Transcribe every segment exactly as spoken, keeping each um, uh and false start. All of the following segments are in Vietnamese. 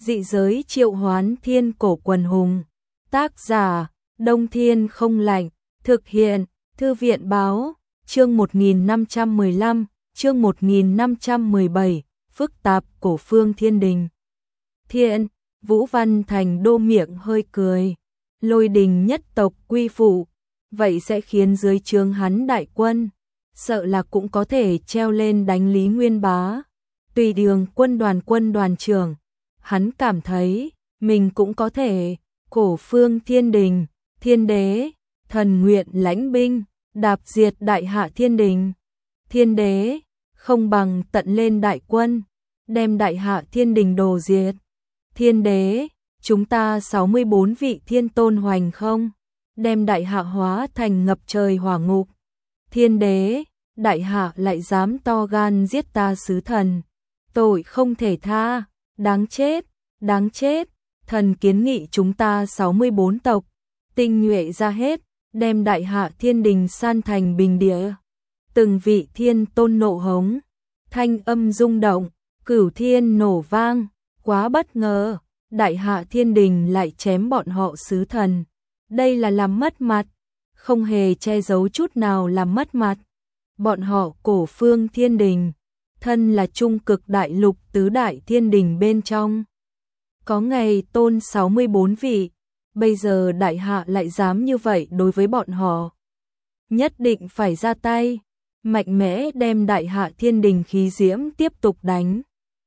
Dị giới triệu hoán thiên cổ quần hùng. Tác giả, Đông Thiên không lạnh. Thực hiện, Thư viện báo, chương một nghìn năm trăm mười lăm, chương một nghìn năm trăm mười bảy, phức tạp cổ phương thiên đình. Thiện, Vũ Văn Thành Đô miệng hơi cười. Lôi đình nhất tộc quy phụ, vậy sẽ khiến dưới trướng hắn đại quân, sợ là cũng có thể treo lên đánh Lý Nguyên Bá. Tùy Đường quân đoàn quân đoàn trưởng, hắn cảm thấy mình cũng có thể. Cổ phương thiên đình, thiên đế, thần nguyện lãnh binh, đạp diệt đại hạ thiên đình. Thiên đế, không bằng tận lên đại quân, đem đại hạ thiên đình đồ diệt. Thiên đế, chúng ta sáu mươi bốn vị thiên tôn hoành không, đem đại hạ hóa thành ngập trời hỏa ngục. Thiên đế, đại hạ lại dám to gan giết ta sứ thần, tội không thể tha, đáng chết, đáng chết. Thần kiến nghị chúng ta sáu mươi bốn tộc, tinh nhuệ ra hết, đem đại hạ thiên đình san thành bình địa. Từng vị thiên tôn nộ hống, thanh âm rung động, cửu thiên nổ vang, quá bất ngờ, đại hạ thiên đình lại chém bọn họ sứ thần. Đây là làm mất mặt, không hề che giấu chút nào làm mất mặt. Bọn họ cổ phương thiên đình, thân là trung cực đại lục tứ đại thiên đình bên trong. Có ngày tôn sáu mươi bốn vị, bây giờ đại hạ lại dám như vậy đối với bọn họ. Nhất định phải ra tay, mạnh mẽ đem đại hạ thiên đình khí diễm tiếp tục đánh.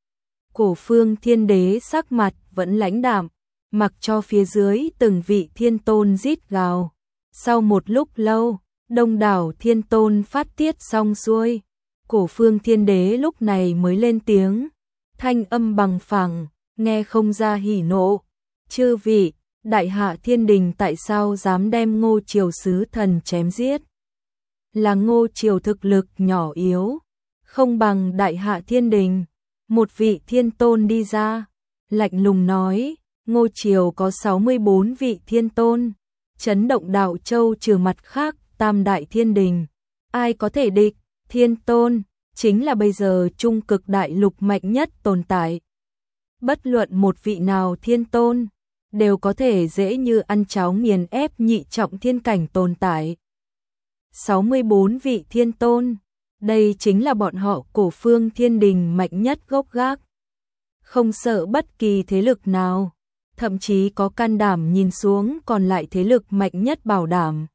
Cổ phương thiên đế sắc mặt vẫn lãnh đạm, mặc cho phía dưới từng vị thiên tôn rít gào. Sau một lúc lâu, đông đảo thiên tôn phát tiết xong xuôi, cổ phương thiên đế lúc này mới lên tiếng, thanh âm bằng phẳng, nghe không ra hỉ nộ. Chư vị, đại hạ thiên đình tại sao dám đem Ngô Triều sứ thần chém giết? Là Ngô Triều thực lực nhỏ yếu, không bằng đại hạ thiên đình. Một vị thiên tôn đi ra, lạnh lùng nói, Ngô Triều có sáu mươi bốn vị thiên tôn, chấn động đạo châu trừ mặt khác tam đại thiên đình. Ai có thể địch? Thiên tôn, chính là bây giờ trung cực đại lục mạnh nhất tồn tại. Bất luận một vị nào thiên tôn, đều có thể dễ như ăn cháo nghiền ép nhị trọng thiên cảnh tồn tại. sáu mươi bốn vị thiên tôn, đây chính là bọn họ cổ phương thiên đình mạnh nhất gốc gác. Không sợ bất kỳ thế lực nào, thậm chí có can đảm nhìn xuống còn lại thế lực mạnh nhất bảo đảm.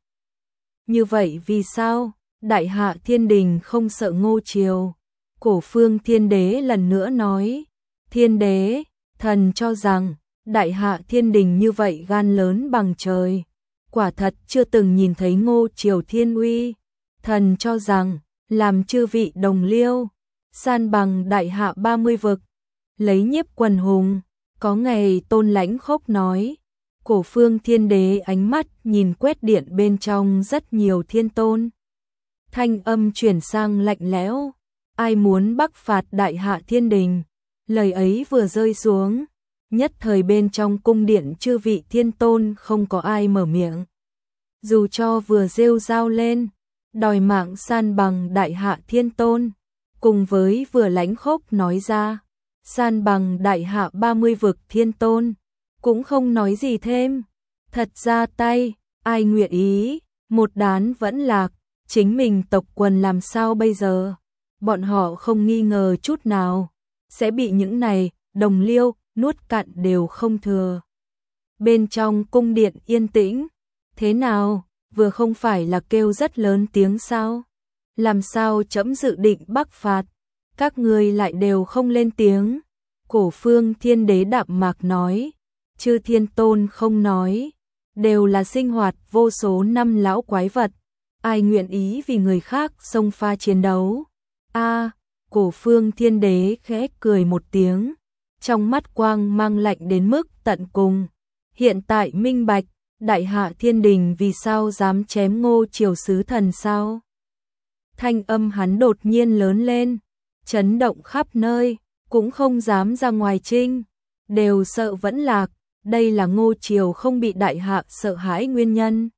Như vậy vì sao đại hạ thiên đình không sợ Ngô Triều? Cổ phương thiên đế lần nữa nói, thiên đế, thần cho rằng đại hạ thiên đình như vậy gan lớn bằng trời, quả thật chưa từng nhìn thấy Ngô Triều thiên uy. Thần cho rằng làm chư vị đồng liêu, san bằng đại hạ ba mươi vực, lấy nhiếp quần hùng. Có ngày tôn lãnh khốc nói, cổ phương thiên đế ánh mắt nhìn quét điện bên trong rất nhiều thiên tôn. Thanh âm chuyển sang lạnh lẽo, ai muốn bắc phạt đại hạ thiên đình? Lời ấy vừa rơi xuống, nhất thời bên trong cung điện chư vị thiên tôn không có ai mở miệng. Dù cho vừa rêu rao lên, đòi mạng san bằng đại hạ thiên tôn, cùng với vừa lãnh khốc nói ra, san bằng đại hạ ba mươi vực thiên tôn, cũng không nói gì thêm. Thật ra tay, ai nguyện ý, một đán vẫn lạc, chính mình tộc quần làm sao bây giờ? Bọn họ không nghi ngờ chút nào, sẽ bị những này, đồng liêu, nuốt cạn đều không thừa. Bên trong cung điện yên tĩnh, thế nào, vừa không phải là kêu rất lớn tiếng sao? Làm sao trẫm dự định bắc phạt, các ngươi lại đều không lên tiếng? Cổ phương thiên đế đạm mạc nói, chư thiên tôn không nói, đều là sinh hoạt vô số năm lão quái vật, ai nguyện ý vì người khác xông pha chiến đấu? A, cổ phương thiên đế khẽ cười một tiếng, trong mắt quang mang lạnh đến mức tận cùng. Hiện tại minh bạch, đại hạ thiên đình vì sao dám chém Ngô Triều sứ thần sao? Thanh âm hắn đột nhiên lớn lên, chấn động khắp nơi, cũng không dám ra ngoài trinh, đều sợ vẫn lạc. Đây là Ngô Triều không bị đại hạ sợ hãi nguyên nhân.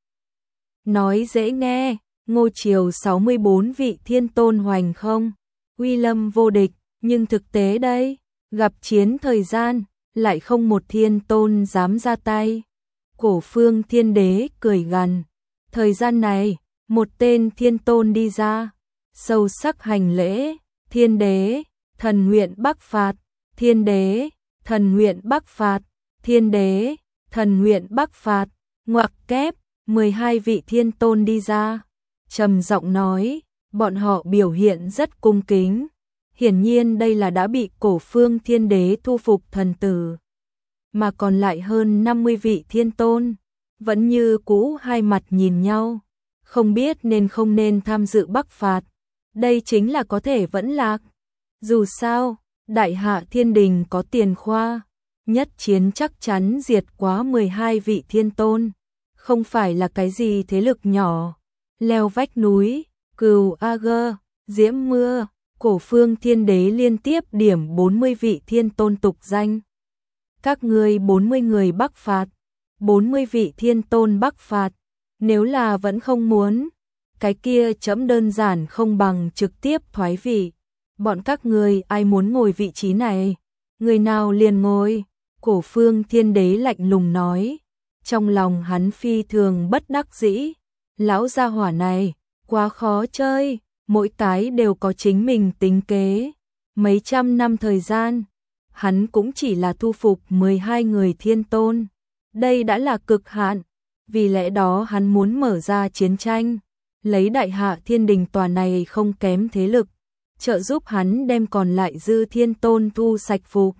Nói dễ nghe, Ngô Triều sáu mươi bốn vị thiên tôn hoành không, uy lâm vô địch, nhưng thực tế đây, gặp chiến thời gian, lại không một thiên tôn dám ra tay. Cổ Phương Thiên Đế cười gằn, thời gian này, một tên thiên tôn đi ra, sâu sắc hành lễ, Thiên Đế, thần nguyện bắc phạt, Thiên Đế, thần nguyện bắc phạt, Thiên Đế, thần nguyện bắc phạt, ngoặc kép, mười hai vị thiên tôn đi ra, trầm giọng nói, bọn họ biểu hiện rất cung kính. Hiển nhiên đây là đã bị Cổ Phương Thiên Đế thu phục thần tử. Mà còn lại hơn năm mươi vị thiên tôn, vẫn như cũ hai mặt nhìn nhau, không biết nên không nên tham dự bắc phạt. Đây chính là có thể vẫn lạc. Dù sao, Đại Hạ Thiên Đình có tiền khoa, nhất chiến chắc chắn diệt quá mười hai vị thiên tôn, không phải là cái gì thế lực nhỏ. Leo vách núi, Cừu A Gơ, Diễm Mưa, Cổ Phương Thiên Đế liên tiếp điểm bốn mươi vị thiên tôn tục danh. Các ngươi bốn mươi người bắc phạt, bốn mươi vị thiên tôn bắc phạt, nếu là vẫn không muốn, cái kia chấm đơn giản không bằng trực tiếp thoái vị. Bọn các ngươi ai muốn ngồi vị trí này, người nào liền ngồi. Cổ Phương Thiên Đế lạnh lùng nói, trong lòng hắn phi thường bất đắc dĩ, lão gia hỏa này, quá khó chơi, mỗi cái đều có chính mình tính kế. Mấy trăm năm thời gian, hắn cũng chỉ là thu phục mười hai người thiên tôn, đây đã là cực hạn, vì lẽ đó hắn muốn mở ra chiến tranh, lấy Đại Hạ Thiên Đình tòa này không kém thế lực, trợ giúp hắn đem còn lại dư thiên tôn thu sạch phục.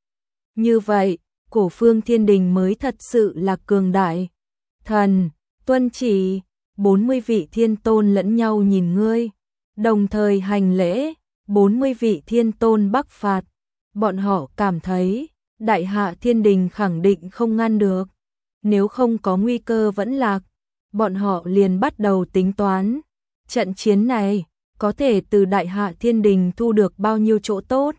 Như vậy, Cổ Phương Thiên Đình mới thật sự là cường đại. Thần, tuân chỉ, bốn mươi vị thiên tôn lẫn nhau nhìn ngươi, đồng thời hành lễ, bốn mươi vị thiên tôn bắc phạt. Bọn họ cảm thấy, Đại Hạ Thiên Đình khẳng định không ngăn được. Nếu không có nguy cơ vẫn lạc, bọn họ liền bắt đầu tính toán. Trận chiến này, có thể từ Đại Hạ Thiên Đình thu được bao nhiêu chỗ tốt.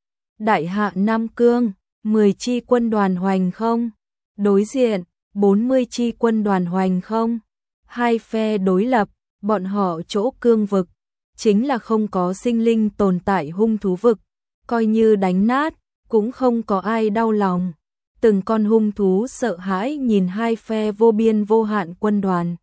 Đại Hạ Nam Cương, mười chi quân đoàn hoành không. Đối diện, bốn mươi chi quân đoàn hoành không. Hai phe đối lập, bọn họ chỗ cương vực, chính là không có sinh linh tồn tại hung thú vực. Coi như đánh nát, cũng không có ai đau lòng. Từng con hung thú sợ hãi nhìn hai phe vô biên vô hạn quân đoàn.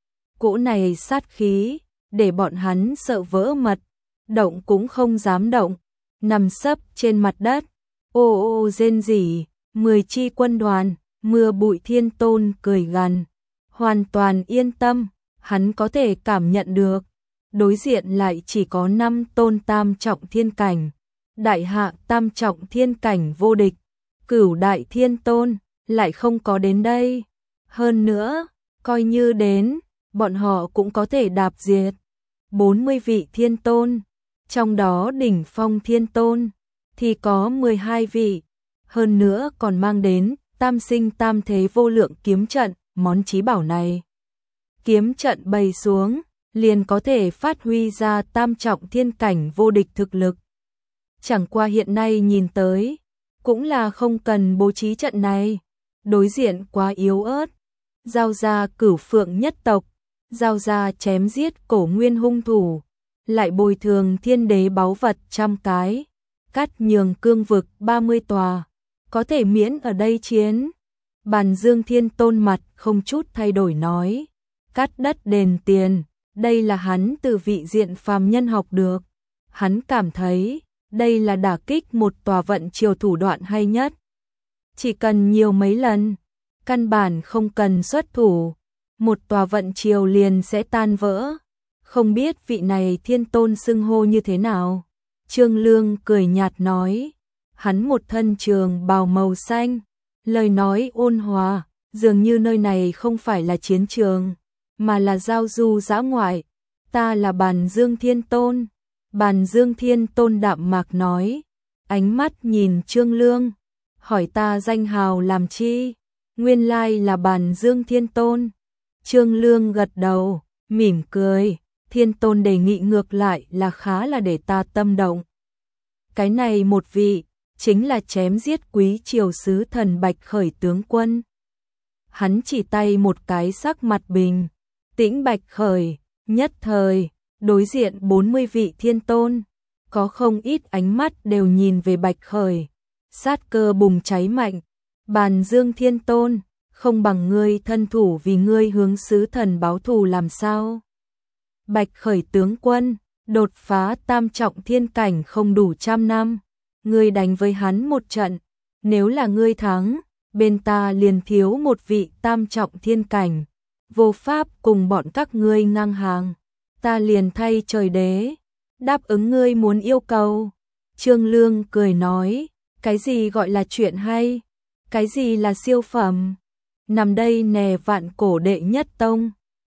Cỗ này sát khí, để bọn hắn sợ vỡ mật, động cũng không dám động, nằm sấp trên mặt đất, ô ô rên rỉ. Mười chi quân đoàn, mưa bụi thiên tôn cười gằn, hoàn toàn yên tâm, hắn có thể cảm nhận được. Đối diện lại chỉ có năm tôn tam trọng thiên cảnh, Đại Hạ tam trọng thiên cảnh vô địch, Cửu đại thiên tôn lại không có đến đây. Hơn nữa, coi như đến, bọn họ cũng có thể đạp diệt. bốn mươi vị thiên tôn, trong đó đỉnh phong thiên tôn thì có mười hai vị, hơn nữa còn mang đến tam sinh tam thế vô lượng kiếm trận, món chí bảo này. Kiếm trận bày xuống, liền có thể phát huy ra tam trọng thiên cảnh vô địch thực lực. Chẳng qua hiện nay nhìn tới, cũng là không cần bố trí trận này, đối diện quá yếu ớt. Giao ra Cửu Phượng nhất tộc, giao ra chém giết cổ nguyên hung thủ, lại bồi thường thiên đế báu vật trăm cái, cắt nhường cương vực ba mươi tòa, có thể miễn ở đây chiến. Bàn Dương Thiên Tôn mặt không chút thay đổi nói, cắt đất đền tiền, đây là hắn từ vị diện phàm nhân học được. Hắn cảm thấy, đây là đả kích một tòa vận triều thủ đoạn hay nhất. Chỉ cần nhiều mấy lần, căn bản không cần xuất thủ, một tòa vận triều liền sẽ tan vỡ. Không biết vị này thiên tôn xưng hô như thế nào? Trương Lương cười nhạt nói, hắn một thân trường bào màu xanh, lời nói ôn hòa, dường như nơi này không phải là chiến trường, mà là giao du dã ngoại. Ta là Bàn Dương Thiên Tôn. Bàn Dương Thiên Tôn đạm mạc nói, ánh mắt nhìn Trương Lương, hỏi ta danh hào làm chi? Nguyên lai là Bàn Dương Thiên Tôn. Trương Lương gật đầu, mỉm cười, Thiên Tôn đề nghị ngược lại là khá là để ta tâm động. Cái này một vị, chính là chém giết quý triều sứ thần Bạch Khởi tướng quân. Hắn chỉ tay một cái, sắc mặt bình tĩnh Bạch Khởi, nhất thời, đối diện bốn mươi vị thiên tôn, có không ít ánh mắt đều nhìn về Bạch Khởi. sát cơ bùng cháy mạnh. Bàn Dương Thiên Tôn, không bằng ngươi thân thủ vì ngươi hướng sứ thần báo thù làm sao? Bạch Khởi tướng quân, đột phá tam trọng thiên cảnh không đủ trăm năm, ngươi đánh với hắn một trận, nếu là ngươi thắng, bên ta liền thiếu một vị tam trọng thiên cảnh, vô pháp cùng bọn các ngươi ngang hàng, ta liền thay trời đế, đáp ứng ngươi muốn yêu cầu. Trương Lương cười nói, cái gì gọi là chuyện hay, cái gì là siêu phẩm, nằm đây nè vạn cổ đệ nhất tông.